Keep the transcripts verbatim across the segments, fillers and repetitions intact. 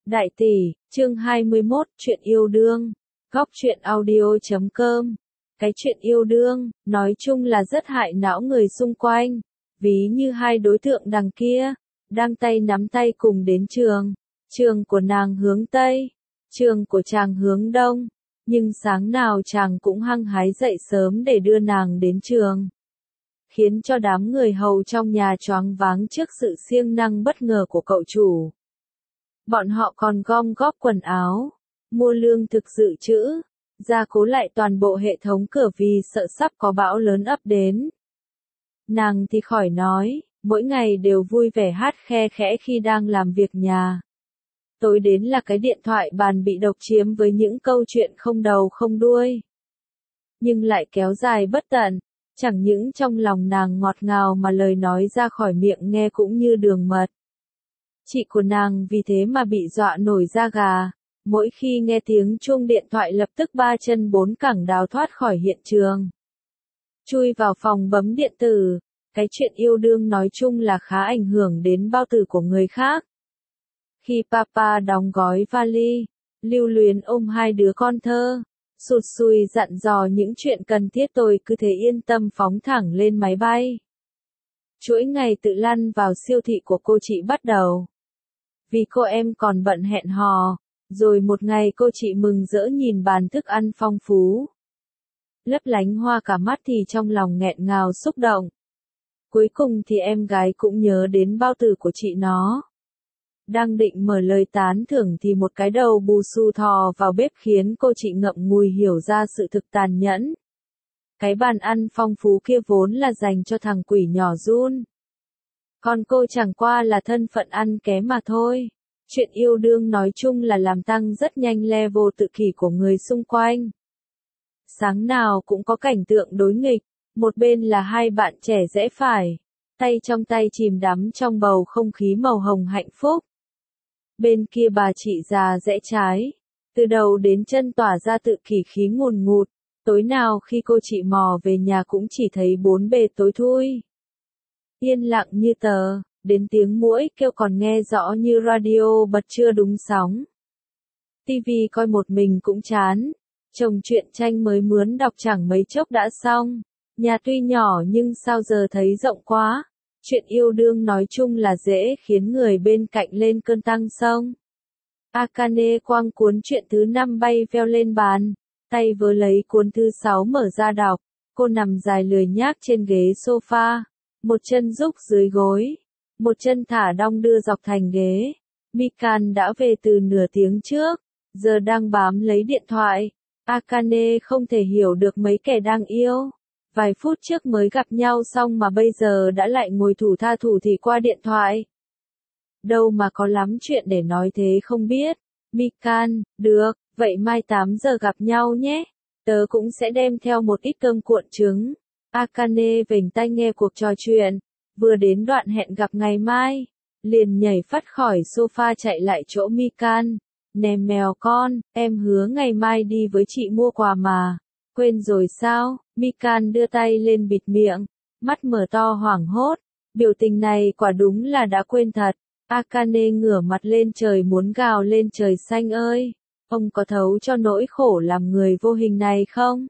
Đại tỷ, chương hai mươi mốt, chuyện yêu đương. Góc truyện audio chấm com. Cái chuyện yêu đương, nói chung là rất hại não người xung quanh. Ví như hai đối tượng đằng kia, đang tay nắm tay cùng đến trường. Trường của nàng hướng Tây, trường của chàng hướng Đông. Nhưng sáng nào chàng cũng hăng hái dậy sớm để đưa nàng đến trường. Khiến cho đám người hầu trong nhà choáng váng trước sự siêng năng bất ngờ của cậu chủ. Bọn họ còn gom góp quần áo, mua lương thực dự trữ, gia cố lại toàn bộ hệ thống cửa vì sợ sắp có bão lớn ập đến. Nàng thì khỏi nói, mỗi ngày đều vui vẻ hát khe khẽ khi đang làm việc nhà. Tối đến là cái điện thoại bàn bị độc chiếm với những câu chuyện không đầu không đuôi. Nhưng lại kéo dài bất tận, chẳng những trong lòng nàng ngọt ngào mà lời nói ra khỏi miệng nghe cũng như đường mật. Chị của nàng vì thế mà bị dọa nổi da gà, mỗi khi nghe tiếng chuông điện thoại lập tức ba chân bốn cẳng đào thoát khỏi hiện trường. Chui vào phòng bấm điện tử, cái chuyện yêu đương nói chung là khá ảnh hưởng đến bao tử của người khác. Khi papa đóng gói vali, lưu luyến ôm hai đứa con thơ, sụt sùi dặn dò những chuyện cần thiết tôi cứ thế yên tâm phóng thẳng lên máy bay. Chuỗi ngày tự lăn vào siêu thị của cô chị bắt đầu. Vì cô em còn bận hẹn hò, rồi một ngày cô chị mừng rỡ nhìn bàn thức ăn phong phú. Lấp lánh hoa cả mắt thì trong lòng nghẹn ngào xúc động. Cuối cùng thì em gái cũng nhớ đến bao tử của chị nó. Đang định mở lời tán thưởng thì một cái đầu bù xù thò vào bếp khiến cô chị ngậm ngùi hiểu ra sự thực tàn nhẫn. Cái bàn ăn phong phú kia vốn là dành cho thằng quỷ nhỏ Jun. Còn cô chẳng qua là thân phận ăn kém mà thôi. Chuyện yêu đương nói chung là làm tăng rất nhanh level tự kỷ của người xung quanh. Sáng nào cũng có cảnh tượng đối nghịch, một bên là hai bạn trẻ rẽ phải, tay trong tay chìm đắm trong bầu không khí màu hồng hạnh phúc. Bên kia bà chị già rẽ trái, từ đầu đến chân tỏa ra tự kỷ khí ngùn ngụt, tối nào khi cô chị mò về nhà cũng chỉ thấy bốn bề tối thui. Yên lặng như tờ, đến tiếng muỗi kêu còn nghe rõ như radio bật chưa đúng sóng. Tivi coi một mình cũng chán, chồng truyện tranh mới mướn đọc chẳng mấy chốc đã xong. Nhà tuy nhỏ nhưng sao giờ thấy rộng quá. Chuyện yêu đương nói chung là dễ khiến người bên cạnh lên cơn tăng sông. Akane quăng cuốn truyện thứ năm bay veo lên bàn, tay vớ lấy cuốn thứ sáu mở ra đọc. Cô nằm dài lười nhác trên ghế sofa, một chân rúc dưới gối, một chân thả đong đưa dọc thành ghế. Mikan đã về từ nửa tiếng trước, giờ đang bám lấy điện thoại. Akane không thể hiểu được mấy kẻ đang yêu. Vài phút trước mới gặp nhau xong mà bây giờ đã lại ngồi thủ tha thủ thì qua điện thoại. Đâu mà có lắm chuyện để nói thế không biết. Mikan, được, vậy mai tám giờ gặp nhau nhé. Tớ cũng sẽ đem theo một ít cơm cuộn trứng. Akane vểnh tai nghe cuộc trò chuyện. Vừa đến đoạn hẹn gặp ngày mai, liền nhảy phắt khỏi sofa chạy lại chỗ Mikan. Nè mèo con, em hứa ngày mai đi với chị mua quà mà. Quên rồi sao? Mikan đưa tay lên bịt miệng, mắt mở to hoảng hốt. Biểu tình này quả đúng là đã quên thật. Akane ngửa mặt lên trời muốn gào lên trời xanh ơi. Ông có thấu cho nỗi khổ làm người vô hình này không?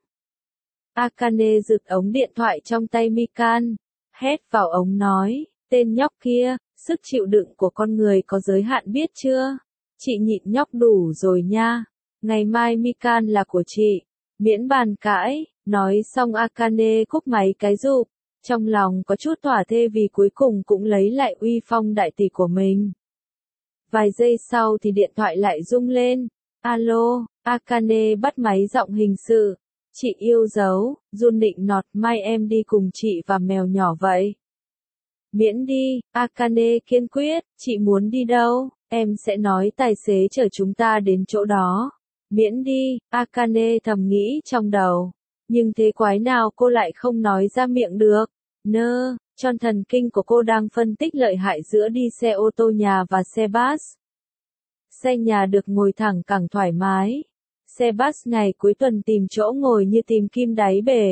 Akane giựt ống điện thoại trong tay Mikan, hét vào ống nói, tên nhóc kia, sức chịu đựng của con người có giới hạn biết chưa? Chị nhịn nhóc đủ rồi nha. Ngày mai Mikan là của chị. Miễn bàn cãi, nói xong Akane cúp máy cái rụp, trong lòng có chút thỏa thê vì cuối cùng cũng lấy lại uy phong đại tỷ của mình. Vài giây sau thì điện thoại lại rung lên. Alo, Akane bắt máy giọng hình sự. Chị yêu dấu, Jun định nọt mai em đi cùng chị và mèo nhỏ vậy. Miễn đi, Akane kiên quyết, chị muốn đi đâu, em sẽ nói tài xế chở chúng ta đến chỗ đó. Miễn đi, Akane thầm nghĩ trong đầu. Nhưng thế quái nào cô lại không nói ra miệng được. Nơ, tròn thần kinh của cô đang phân tích lợi hại giữa đi xe ô tô nhà và xe bus. Xe nhà được ngồi thẳng cẳng thoải mái. Xe bus ngày cuối tuần tìm chỗ ngồi như tìm kim đáy bể.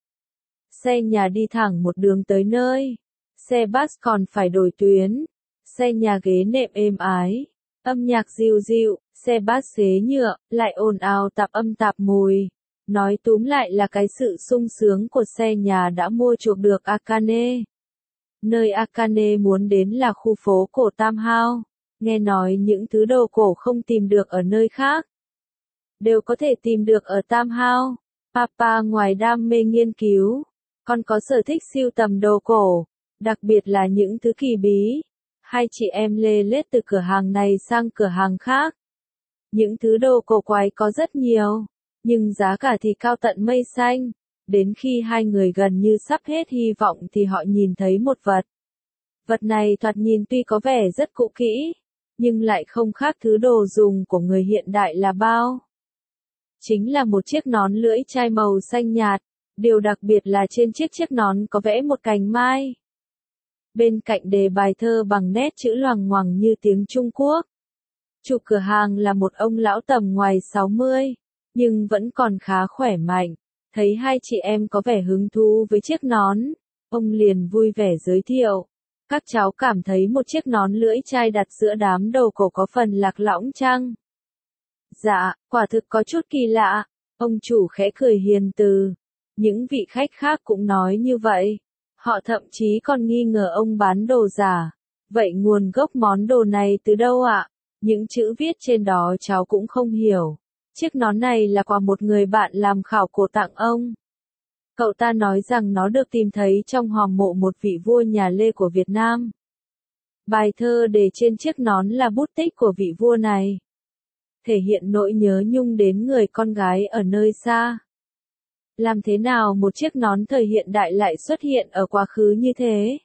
Xe nhà đi thẳng một đường tới nơi. Xe bus còn phải đổi tuyến. Xe nhà ghế nệm êm ái. Âm nhạc dịu dịu, xe bass xế nhựa, lại ồn ào tạp âm tạp mùi. Nói túm lại là cái sự sung sướng của xe nhà đã mua chuộc được Akane. Nơi Akane muốn đến là khu phố cổ Tam Hao. Nghe nói những thứ đồ cổ không tìm được ở nơi khác, đều có thể tìm được ở Tam Hao. Papa ngoài đam mê nghiên cứu, còn có sở thích sưu tầm đồ cổ, đặc biệt là những thứ kỳ bí. Hai chị em lê lết từ cửa hàng này sang cửa hàng khác. Những thứ đồ cổ quái có rất nhiều, nhưng giá cả thì cao tận mây xanh. Đến khi hai người gần như sắp hết hy vọng thì họ nhìn thấy một vật. Vật này thoạt nhìn tuy có vẻ rất cũ kỹ, nhưng lại không khác thứ đồ dùng của người hiện đại là bao. Chính là một chiếc nón lưỡi chai màu xanh nhạt, điều đặc biệt là trên chiếc chiếc nón có vẽ một cành mai. Bên cạnh đề bài thơ bằng nét chữ loằng ngoằng như tiếng Trung Quốc. Chủ cửa hàng là một ông lão tầm ngoài sáu mươi, nhưng vẫn còn khá khỏe mạnh. Thấy hai chị em có vẻ hứng thú với chiếc nón, ông liền vui vẻ giới thiệu. Các cháu cảm thấy một chiếc nón lưỡi chai đặt giữa đám đồ cổ có phần lạc lõng chăng? Dạ, quả thực có chút kỳ lạ. Ông chủ khẽ cười hiền từ. Những vị khách khác cũng nói như vậy. Họ thậm chí còn nghi ngờ ông bán đồ giả. Vậy nguồn gốc món đồ này từ đâu ạ? Những chữ viết trên đó cháu cũng không hiểu. Chiếc nón này là quà một người bạn làm khảo cổ tặng ông. Cậu ta nói rằng nó được tìm thấy trong hòm mộ một vị vua nhà Lê của Việt Nam. Bài thơ đề trên chiếc nón là bút tích của vị vua này, thể hiện nỗi nhớ nhung đến người con gái ở nơi xa. Làm thế nào một chiếc nón thời hiện đại lại xuất hiện ở quá khứ như thế?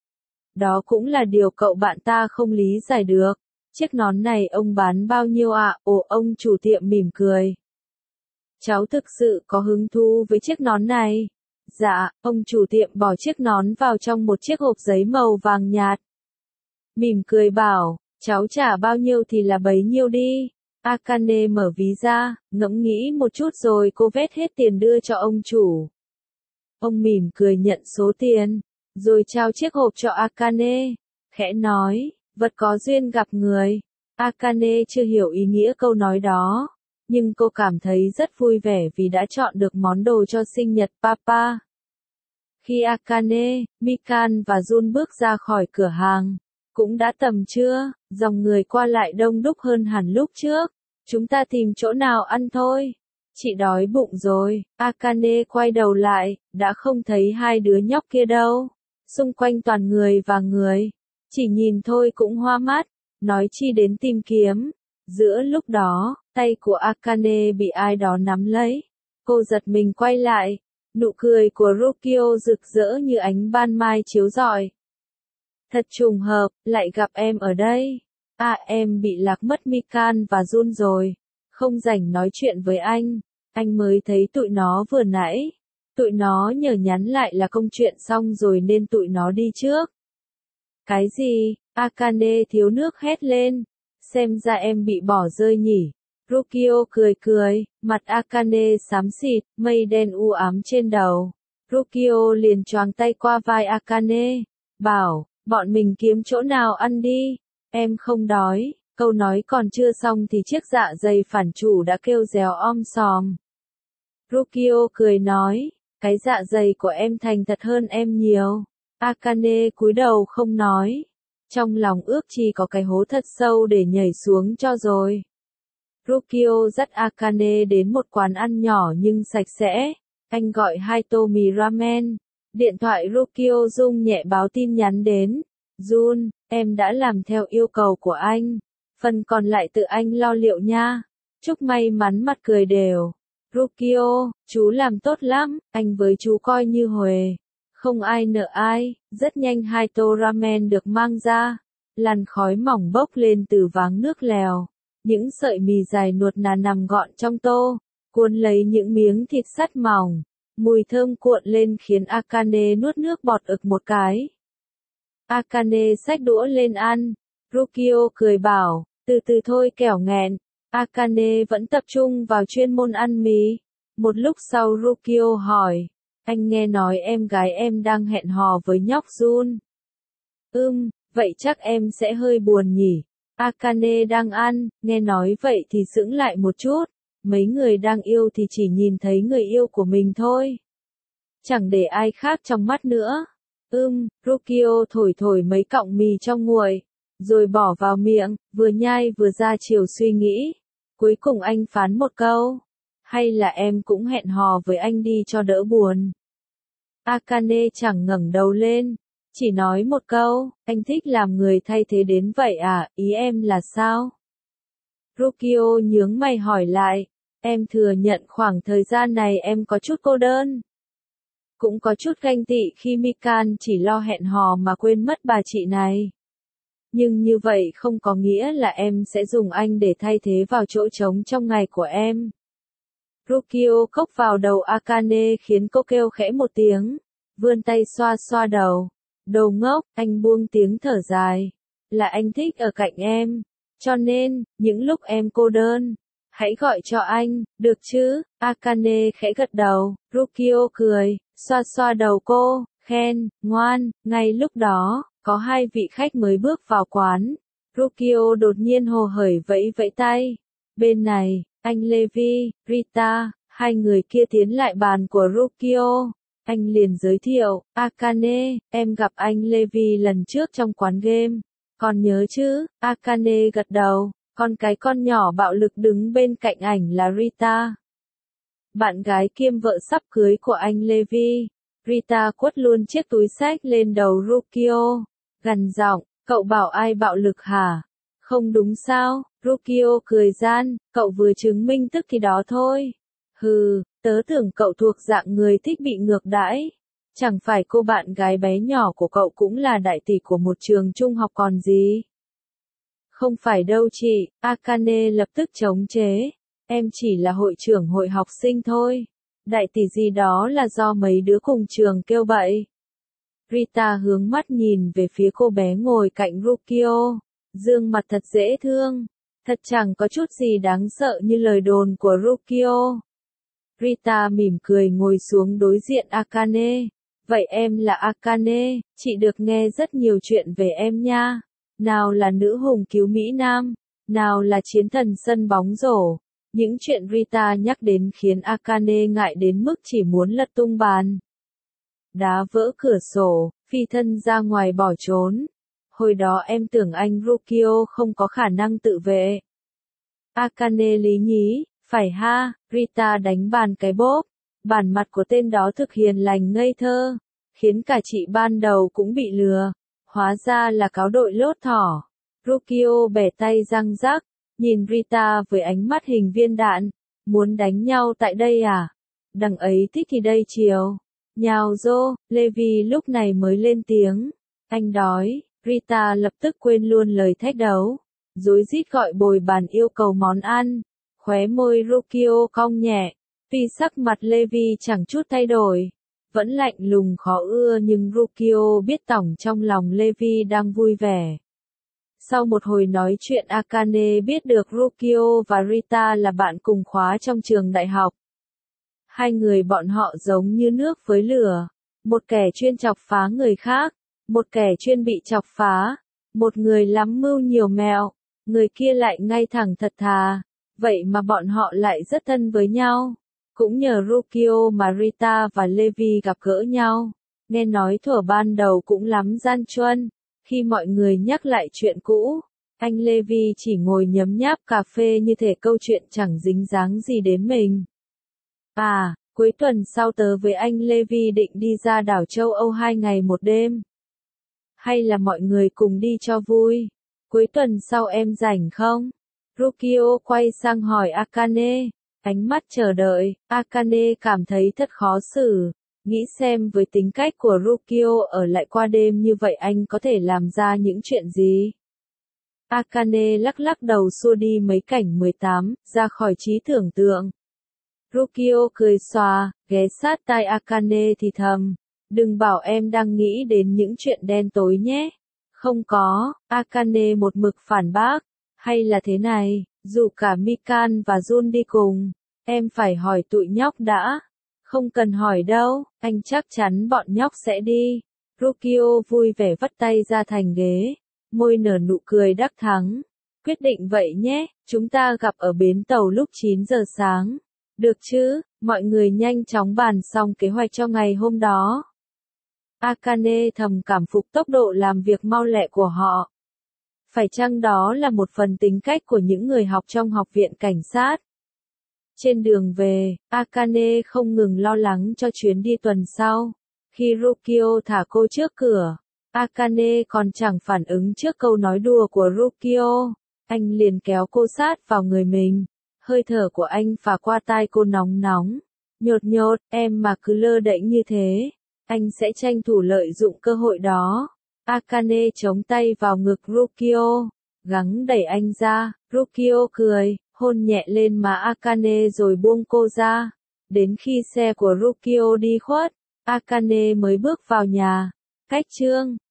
Đó cũng là điều cậu bạn ta không lý giải được. Chiếc nón này ông bán bao nhiêu ạ? À? Ồ, ông chủ tiệm mỉm cười. Cháu thực sự có hứng thú với chiếc nón này. Dạ, ông chủ tiệm bỏ chiếc nón vào trong một chiếc hộp giấy màu vàng nhạt. Mỉm cười bảo, cháu trả bao nhiêu thì là bấy nhiêu đi. Akane mở ví ra, ngẫm nghĩ một chút rồi cô vét hết tiền đưa cho ông chủ. Ông mỉm cười nhận số tiền, rồi trao chiếc hộp cho Akane, khẽ nói, vật có duyên gặp người. Akane chưa hiểu ý nghĩa câu nói đó, nhưng cô cảm thấy rất vui vẻ vì đã chọn được món đồ cho sinh nhật Papa. Khi Akane, Mikan và Jun bước ra khỏi cửa hàng, cũng đã tầm trưa, dòng người qua lại đông đúc hơn hẳn lúc trước. Chúng ta tìm chỗ nào ăn thôi. Chị đói bụng rồi. Akane quay đầu lại, đã không thấy hai đứa nhóc kia đâu. Xung quanh toàn người và người. Chỉ nhìn thôi cũng hoa mắt, nói chi đến tìm kiếm. Giữa lúc đó, tay của Akane bị ai đó nắm lấy. Cô giật mình quay lại. Nụ cười của Rukio rực rỡ như ánh ban mai chiếu rọi. Thật trùng hợp, lại gặp em ở đây. À, em bị lạc mất Mikan và Jun rồi. Không rảnh nói chuyện với anh. Anh mới thấy tụi nó vừa nãy. Tụi nó nhờ nhắn lại là công chuyện xong rồi nên tụi nó đi trước. Cái gì? Akane thiếu nước hét lên. Xem ra em bị bỏ rơi nhỉ. Rukio cười cười, mặt Akane xám xịt, mây đen u ám trên đầu. Rukio liền choàng tay qua vai Akane, bảo, bọn mình kiếm chỗ nào ăn đi. Em không đói. Câu nói còn chưa xong thì chiếc dạ dày phản chủ đã kêu réo om sòm. Rukio cười nói, cái dạ dày của em thành thật hơn em nhiều. Akane cúi đầu không nói. Trong lòng ước chỉ có cái hố thật sâu để nhảy xuống cho rồi. Rukio dắt Akane đến một quán ăn nhỏ nhưng sạch sẽ. Anh gọi hai tô mì ramen. Điện thoại Rukio rung nhẹ báo tin nhắn đến. Jun, em đã làm theo yêu cầu của anh. Phần còn lại tự anh lo liệu nha. Chúc may mắn mặt cười đều. Rukio, chú làm tốt lắm, anh với chú coi như huề. Không ai nợ ai. Rất nhanh hai tô ramen được mang ra. Làn khói mỏng bốc lên từ váng nước lèo. Những sợi mì dài nuột nà nằm gọn trong tô. Cuốn lấy những miếng thịt sắt mỏng. Mùi thơm cuộn lên khiến Akane nuốt nước bọt ực một cái. Akane xách đũa lên ăn. Rukio cười bảo, từ từ thôi kẻo nghẹn. Akane vẫn tập trung vào chuyên môn ăn mì. Một lúc sau Rukio hỏi, anh nghe nói em gái em đang hẹn hò với nhóc Jun. Ừm, vậy chắc em sẽ hơi buồn nhỉ. Akane đang ăn, nghe nói vậy thì sững lại một chút. Mấy người đang yêu thì chỉ nhìn thấy người yêu của mình thôi. Chẳng để ai khác trong mắt nữa. Ưm, Rukio thổi thổi mấy cọng mì trong nguội, rồi bỏ vào miệng, vừa nhai vừa ra chiều suy nghĩ. Cuối cùng anh phán một câu. Hay là em cũng hẹn hò với anh đi cho đỡ buồn. Akane chẳng ngẩng đầu lên. Chỉ nói một câu, anh thích làm người thay thế đến vậy à, ý em là sao? Rukio nhướng mày hỏi lại. Em thừa nhận khoảng thời gian này em có chút cô đơn. Cũng có chút ganh tị khi Mikan chỉ lo hẹn hò mà quên mất bà chị này. Nhưng như vậy không có nghĩa là em sẽ dùng anh để thay thế vào chỗ trống trong ngày của em. Rukio cốc vào đầu Akane khiến cô kêu khẽ một tiếng, vươn tay xoa xoa đầu. Đồ ngốc, anh buông tiếng thở dài. Là anh thích ở cạnh em. Cho nên, những lúc em cô đơn, hãy gọi cho anh, được chứ? Akane khẽ gật đầu, Rukio cười, xoa xoa đầu cô, khen, ngoan. Ngay lúc đó, có hai vị khách mới bước vào quán. Rukio đột nhiên hồ hởi vẫy vẫy tay. Bên này, anh Levi, Rita, hai người kia tiến lại bàn của Rukio. Anh liền giới thiệu, Akane, em gặp anh Levi lần trước trong quán game. Còn nhớ chứ? Akane gật đầu. Còn cái con nhỏ bạo lực đứng bên cạnh ảnh là Rita. Bạn gái kiêm vợ sắp cưới của anh Levi. Rita quất luôn chiếc túi xách lên đầu Rukio. Gằn giọng, cậu bảo ai bạo lực hả? Không đúng sao? Rukio cười gian, cậu vừa chứng minh tức thì đó thôi. Hừ, tớ tưởng cậu thuộc dạng người thích bị ngược đãi. Chẳng phải cô bạn gái bé nhỏ của cậu cũng là đại tỷ của một trường trung học còn gì? Không phải đâu chị, Akane lập tức chống chế. Em chỉ là hội trưởng hội học sinh thôi. Đại tỷ gì đó là do mấy đứa cùng trường kêu bậy. Rita hướng mắt nhìn về phía cô bé ngồi cạnh Rukio. Dương mặt thật dễ thương. Thật chẳng có chút gì đáng sợ như lời đồn của Rukio. Rita mỉm cười ngồi xuống đối diện Akane. Vậy em là Akane, chị được nghe rất nhiều chuyện về em nha. Nào là nữ hùng cứu Mỹ Nam, nào là chiến thần sân bóng rổ. Những chuyện Rita nhắc đến khiến Akane ngại đến mức chỉ muốn lật tung bàn. Đá vỡ cửa sổ, phi thân ra ngoài bỏ trốn. Hồi đó em tưởng anh Rukio không có khả năng tự vệ. Akane lý nhí, phải ha, Rita đánh bàn cái bốp. Bản mặt của tên đó thực hiền lành ngây thơ, khiến cả chị ban đầu cũng bị lừa. Hóa ra là cáo đội lốt thỏ. Rukio bẻ tay răng rắc, nhìn Rita với ánh mắt hình viên đạn. Muốn đánh nhau tại đây à? Đằng ấy thích thì đây chiều. Nhào rô, Levi lúc này mới lên tiếng. Anh đói, Rita lập tức quên luôn lời thách đấu. Rối rít gọi bồi bàn yêu cầu món ăn. Khóe môi Rukio cong nhẹ. Tuy sắc mặt Levi chẳng chút thay đổi. Vẫn lạnh lùng khó ưa nhưng Rukio biết tỏng trong lòng Levi đang vui vẻ. Sau một hồi nói chuyện Akane biết được Rukio và Rita là bạn cùng khóa trong trường đại học. Hai người bọn họ giống như nước với lửa. Một kẻ chuyên chọc phá người khác. Một kẻ chuyên bị chọc phá. Một người lắm mưu nhiều mẹo. Người kia lại ngay thẳng thật thà. Vậy mà bọn họ lại rất thân với nhau. Cũng nhờ Rukio mà Rita và Levi gặp gỡ nhau. Nghe nói thuở ban đầu cũng lắm gian truân. Khi mọi người nhắc lại chuyện cũ, anh Levi chỉ ngồi nhấm nháp cà phê như thể câu chuyện chẳng dính dáng gì đến mình. À, cuối tuần sau tớ với anh Levi định đi ra đảo châu Âu hai ngày một đêm. Hay là mọi người cùng đi cho vui? Cuối tuần sau em rảnh không? Rukio quay sang hỏi Akane. Ánh mắt chờ đợi, Akane cảm thấy thật khó xử. Nghĩ xem với tính cách của Rukio ở lại qua đêm như vậy anh có thể làm ra những chuyện gì? Akane lắc lắc đầu xua đi mấy cảnh mười tám, ra khỏi trí tưởng tượng. Rukio cười xòa, ghé sát tai Akane thì thầm. Đừng bảo em đang nghĩ đến những chuyện đen tối nhé. Không có, Akane một mực phản bác. Hay là thế này, dù cả Mikan và Jun đi cùng, em phải hỏi tụi nhóc đã. Không cần hỏi đâu, anh chắc chắn bọn nhóc sẽ đi. Rukio vui vẻ vắt tay ra thành ghế, môi nở nụ cười đắc thắng. Quyết định vậy nhé, chúng ta gặp ở bến tàu lúc chín giờ sáng. Được chứ, mọi người nhanh chóng bàn xong kế hoạch cho ngày hôm đó. Akane thầm cảm phục tốc độ làm việc mau lẹ của họ. Phải chăng đó là một phần tính cách của những người học trong học viện cảnh sát? Trên đường về, Akane không ngừng lo lắng cho chuyến đi tuần sau. Khi Rukio thả cô trước cửa, Akane còn chẳng phản ứng trước câu nói đùa của Rukio. Anh liền kéo cô sát vào người mình. Hơi thở của anh phả qua tai cô nóng nóng. Nhột nhột, em mà cứ lơ đễnh như thế, anh sẽ tranh thủ lợi dụng cơ hội đó. Akane chống tay vào ngực Rukio, gắng đẩy anh ra. Rukio cười, hôn nhẹ lên má Akane rồi buông cô ra. Đến khi xe của Rukio đi khuất, Akane mới bước vào nhà. Cách chương